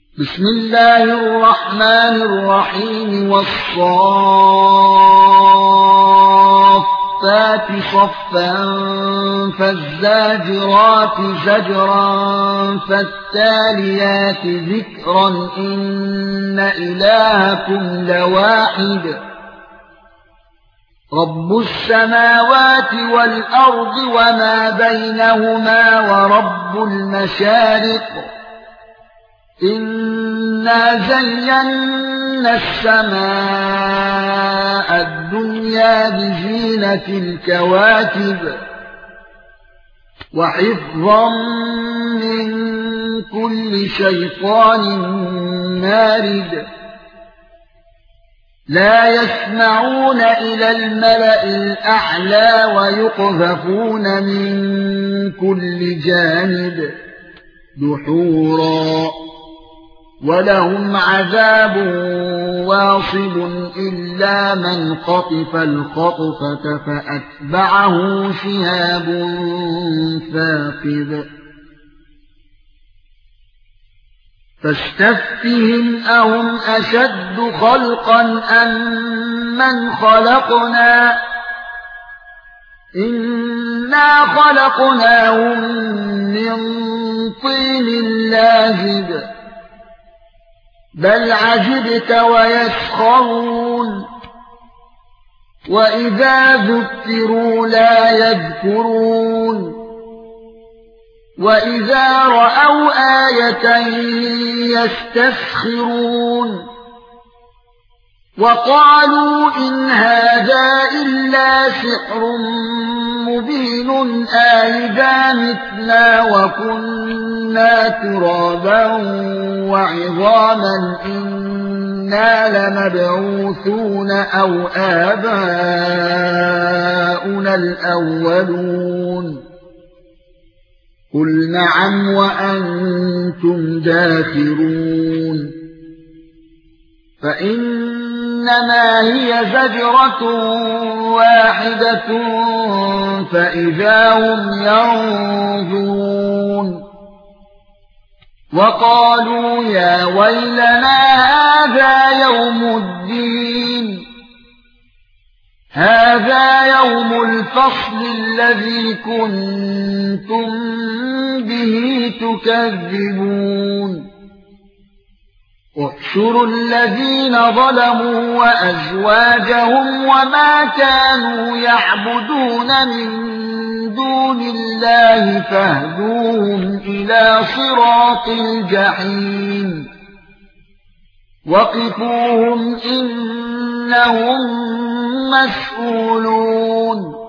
بسم الله الرحمن الرحيم والصافات صفا فالزاجرات زجرا فالتاليات ذكرا إن إلهكم لواحد رب السماوات والأرض وما بينهما ورب المشارق إنا زينا السماء الدنيا بزينة الكواكب وحفظا من كل شيطان مارد لا يسمعون إلى الملأ الأعلى ويقذفون من كل جانب دحورا ولهم عذاب واصب إلا من خطف الخطفة فأتبعه شهاب ثاقب فاستفتهم أهم أشد خلقا أم من خلقنا إنا خلقناهم من طين لازب بل عجبت ويسخرون وإذا ذكروا لا يذكرون وإذا رأوا آية يستسخرون وقالوا إن هذا إلا سحر مبين أئذا متنا وكنا ترابا وعظاما إنا لمبعوثون أو آباؤنا الأولون قل نعم وأنتم داخرون فإنما هي زجرة واحدة فإذا هم ينظرون وقالوا يا ويلنا هذا يوم الدين هذا يوم الفصل الذي كنتم به تكذبون احشروا الذين ظلموا وأزواجهم وما كانوا يعبدون من دون الله فاهدوهم إلى صراط الجحيم وقفوهم إنهم مسؤولون